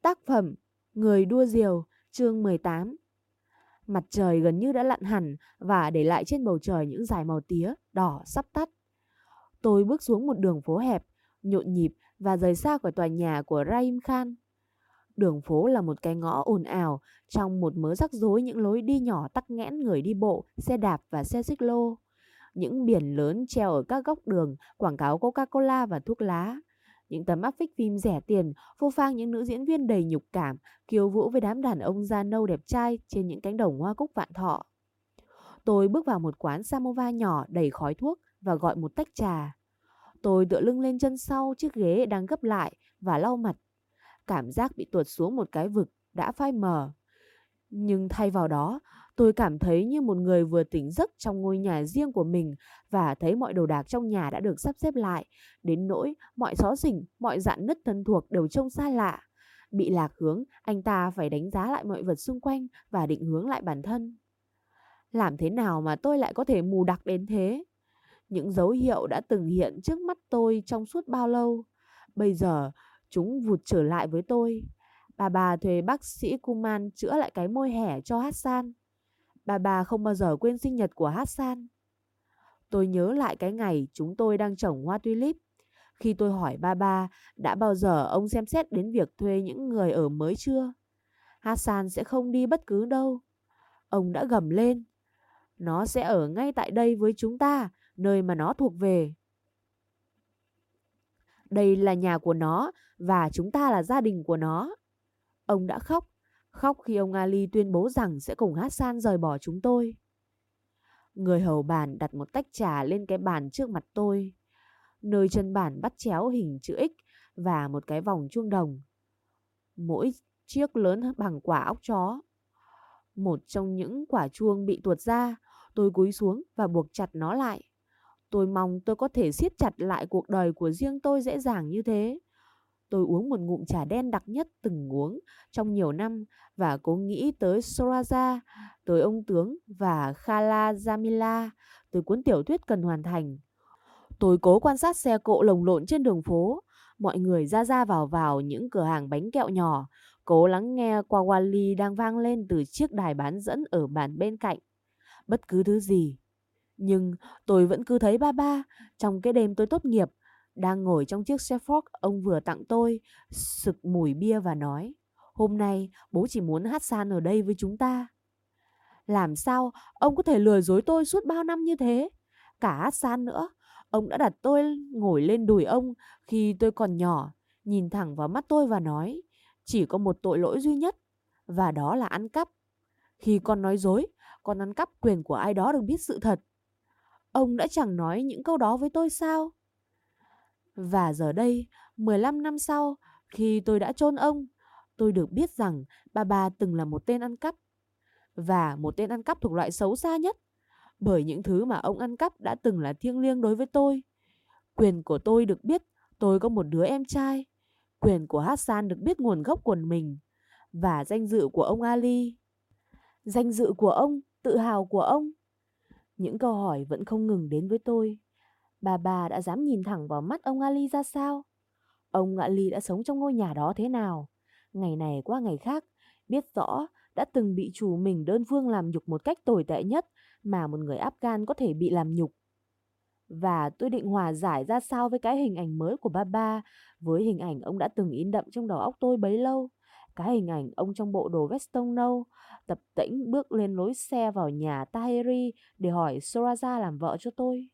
Tác phẩm Người đua diều, chương 18. Mặt trời gần như đã lặn hẳn và để lại trên bầu trời những dải màu tía, đỏ sắp tắt. Tôi bước xuống một đường phố hẹp, nhộn nhịp và rời xa khỏi tòa nhà của Rahim Khan. Đường phố là một cái ngõ ồn ào trong một mớ rắc rối những lối đi nhỏ tắc nghẽn người đi bộ, xe đạp và xe xích lô. Những biển lớn treo ở các góc đường quảng cáo Coca-Cola và thuốc lá. Những tấm áp phích phim rẻ tiền phô phang những nữ diễn viên đầy nhục cảm khiêu vũ với đám đàn ông da nâu đẹp trai trên những cánh đồng hoa cúc vạn thọ. Tôi bước vào một quán samovar nhỏ đầy khói thuốc và gọi một tách trà. Tôi tựa lưng lên chân sau chiếc ghế đang gấp lại và lau mặt. Cảm giác bị tuột xuống một cái vực đã phai mờ. Nhưng thay vào đó, tôi cảm thấy như một người vừa tỉnh giấc trong ngôi nhà riêng của mình và thấy mọi đồ đạc trong nhà đã được sắp xếp lại, đến nỗi mọi xó xỉnh, mọi rạn nứt thân thuộc đều trông xa lạ. Bị lạc hướng, anh ta phải đánh giá lại mọi vật xung quanh và định hướng lại bản thân. Làm thế nào mà tôi lại có thể mù đặc đến thế? Những dấu hiệu đã từng hiện trước mắt tôi trong suốt bao lâu, bây giờ chúng vụt trở lại với tôi. Bà thuê bác sĩ Kuman chữa lại cái môi hẻ cho Hassan. Bà không bao giờ quên sinh nhật của Hassan. Tôi nhớ lại cái ngày chúng tôi đang trồng hoa tulip. Khi tôi hỏi bà đã bao giờ ông xem xét đến việc thuê những người ở mới chưa? Hassan sẽ không đi bất cứ đâu. Ông đã gầm lên. Nó sẽ ở ngay tại đây với chúng ta, nơi mà nó thuộc về. Đây là nhà của nó và chúng ta là gia đình của nó. Ông đã khóc khi ông Ali tuyên bố rằng sẽ cùng Hassan rời bỏ chúng tôi. Người hầu bàn đặt một tách trà lên cái bàn trước mặt tôi. Nơi chân bàn bắt chéo hình chữ X và một cái vòng chuông đồng. Mỗi chiếc lớn bằng quả óc chó. Một trong những quả chuông bị tuột ra, tôi cúi xuống và buộc chặt nó lại. Tôi mong tôi có thể siết chặt lại cuộc đời của riêng tôi dễ dàng như thế. Tôi uống một ngụm trà đen đặc nhất từng uống trong nhiều năm và cố nghĩ tới Soraja, tới ông tướng và Khala Jamila, tới cuốn tiểu thuyết cần hoàn thành. Tôi cố quan sát xe cộ lồng lộn trên đường phố, mọi người ra ra vào những cửa hàng bánh kẹo nhỏ, cố lắng nghe Qawwali đang vang lên từ chiếc đài bán dẫn ở bàn bên cạnh. Bất cứ thứ gì. Nhưng tôi vẫn cứ thấy ba trong cái đêm tôi tốt nghiệp, đang ngồi trong chiếc xe Ford ông vừa tặng tôi, sực mùi bia và nói: hôm nay bố chỉ muốn Hassan ở đây với chúng ta. Làm sao ông có thể lừa dối tôi suốt bao năm như thế? Cả Hassan nữa. Ông đã đặt tôi ngồi lên đùi ông khi tôi còn nhỏ, nhìn thẳng vào mắt tôi và nói: chỉ có một tội lỗi duy nhất, và đó là ăn cắp. Khi con nói dối, con ăn cắp quyền của ai đó được biết sự thật. Ông đã chẳng nói những câu đó với tôi sao? Và giờ đây, 15 năm sau, khi tôi đã chôn ông, tôi được biết rằng bà từng là một tên ăn cắp. Và một tên ăn cắp thuộc loại xấu xa nhất. Bởi những thứ mà ông ăn cắp đã từng là thiêng liêng đối với tôi. Quyền của tôi được biết tôi có một đứa em trai. Quyền của Hassan được biết nguồn gốc của mình. Và danh dự của ông Ali. Danh dự của ông, tự hào của ông. Những câu hỏi vẫn không ngừng đến với tôi. Bà đã dám nhìn thẳng vào mắt ông Ali ra sao? Ông Ali đã sống trong ngôi nhà đó thế nào? Ngày này qua ngày khác, biết rõ đã từng bị chủ mình đơn phương làm nhục một cách tồi tệ nhất mà một người Afghan có thể bị làm nhục. Và tôi định hòa giải ra sao với cái hình ảnh mới của ba, với hình ảnh ông đã từng in đậm trong đầu óc tôi bấy lâu. Cái hình ảnh ông trong bộ đồ vest tông nâu, tập tễnh bước lên lối xe vào nhà Tahiri để hỏi Soraja làm vợ cho tôi.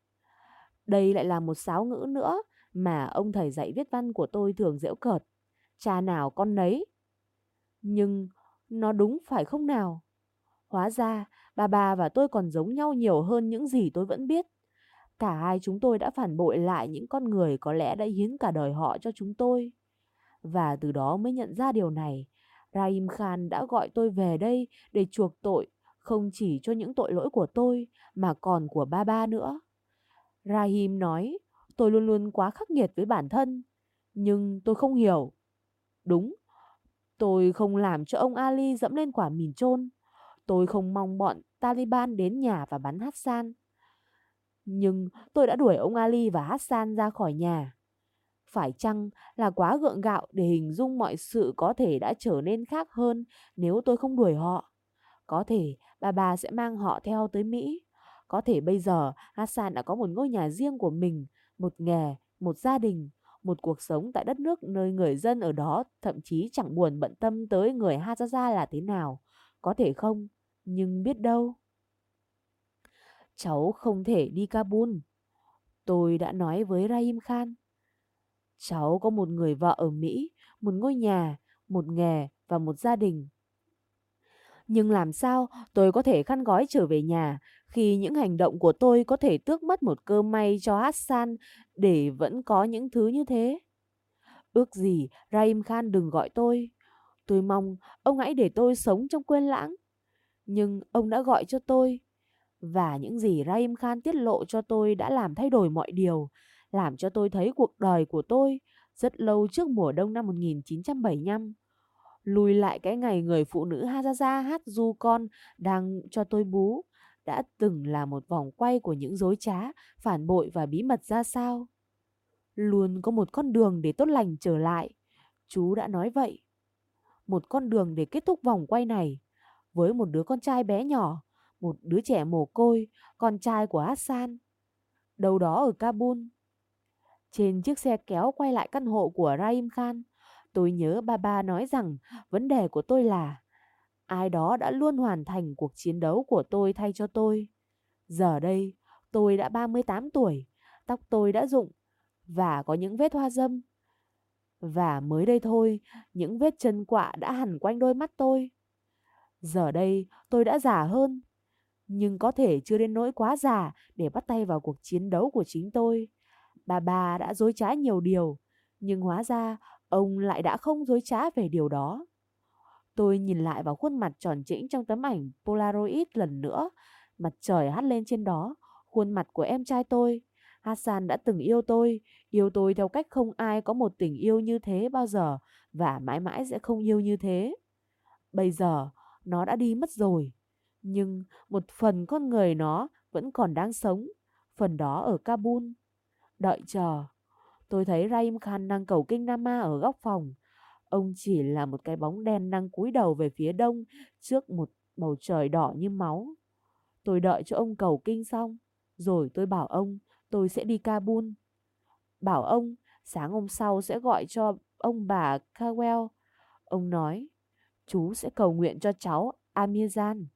Đây lại là một sáo ngữ nữa mà ông thầy dạy viết văn của tôi thường giễu cợt. Cha nào con nấy. Nhưng nó đúng phải không nào? Hóa ra bà và tôi còn giống nhau nhiều hơn những gì tôi vẫn biết. Cả hai chúng tôi đã phản bội lại những con người có lẽ đã hiến cả đời họ cho chúng tôi. Và từ đó mới nhận ra điều này. Rahim Khan đã gọi tôi về đây để chuộc tội, không chỉ cho những tội lỗi của tôi mà còn của ba nữa. Rahim nói tôi luôn luôn quá khắc nghiệt với bản thân. Nhưng tôi không hiểu. Đúng, tôi không làm cho ông Ali dẫm lên quả mìn chôn. Tôi không mong bọn Taliban đến nhà và bắn Hassan. Nhưng tôi đã đuổi ông Ali và Hassan ra khỏi nhà. Phải chăng là quá gượng gạo để hình dung mọi sự có thể đã trở nên khác hơn nếu tôi không đuổi họ? Có thể bà sẽ mang họ theo tới Mỹ. Có thể bây giờ Hassan đã có một ngôi nhà riêng của mình, một nghề, một gia đình, một cuộc sống tại đất nước nơi người dân ở đó thậm chí chẳng buồn bận tâm tới người Hazaza là thế nào. Có thể không, nhưng biết đâu. Cháu không thể đi Kabul, tôi đã nói với Rahim Khan. Cháu có một người vợ ở Mỹ, một ngôi nhà, một nghề và một gia đình. Nhưng làm sao tôi có thể khăn gói trở về nhà khi những hành động của tôi có thể tước mất một cơ may cho Hassan để vẫn có những thứ như thế? Ước gì Rahim Khan đừng gọi tôi. Tôi mong ông hãy để tôi sống trong quên lãng. Nhưng ông đã gọi cho tôi. Và những gì Rahim Khan tiết lộ cho tôi đã làm thay đổi mọi điều, làm cho tôi thấy cuộc đời của tôi rất lâu trước mùa đông năm 1975. Lùi lại cái ngày người phụ nữ Hazaza hát ru con đang cho tôi bú, đã từng là một vòng quay của những dối trá, phản bội và bí mật ra sao. Luôn có một con đường để tốt lành trở lại. Chú đã nói vậy. Một con đường để kết thúc vòng quay này. Với một đứa con trai bé nhỏ, một đứa trẻ mồ côi, con trai của Hassan. Đâu đó ở Kabul. Trên chiếc xe kéo quay lại căn hộ của Rahim Khan, tôi nhớ ba nói rằng vấn đề của tôi là ai đó đã luôn hoàn thành cuộc chiến đấu của tôi thay cho tôi. Giờ đây, tôi đã 38 tuổi, tóc tôi đã rụng và có những vết hoa dâm. Và mới đây thôi, những vết chân quạ đã hằn quanh đôi mắt tôi. Giờ đây, tôi đã già hơn, nhưng có thể chưa đến nỗi quá già để bắt tay vào cuộc chiến đấu của chính tôi. Bà đã dối trá nhiều điều, nhưng hóa ra ông lại đã không dối trá về điều đó. Tôi nhìn lại vào khuôn mặt tròn trĩnh trong tấm ảnh Polaroid lần nữa. Mặt trời hắt lên trên đó, khuôn mặt của em trai tôi. Hassan đã từng yêu tôi theo cách không ai có một tình yêu như thế bao giờ và mãi mãi sẽ không yêu như thế. Bây giờ, nó đã đi mất rồi. Nhưng một phần con người nó vẫn còn đang sống, phần đó ở Kabul. Đợi chờ. Tôi thấy Rahim Khan đang cầu kinh Nama ở góc phòng. Ông chỉ là một cái bóng đen đang cúi đầu về phía đông trước một bầu trời đỏ như máu. Tôi đợi cho ông cầu kinh xong, rồi tôi bảo ông tôi sẽ đi Kabul. Bảo ông sáng hôm sau sẽ gọi cho ông bà Cowell. Ông nói, chú sẽ cầu nguyện cho cháu Amirzan.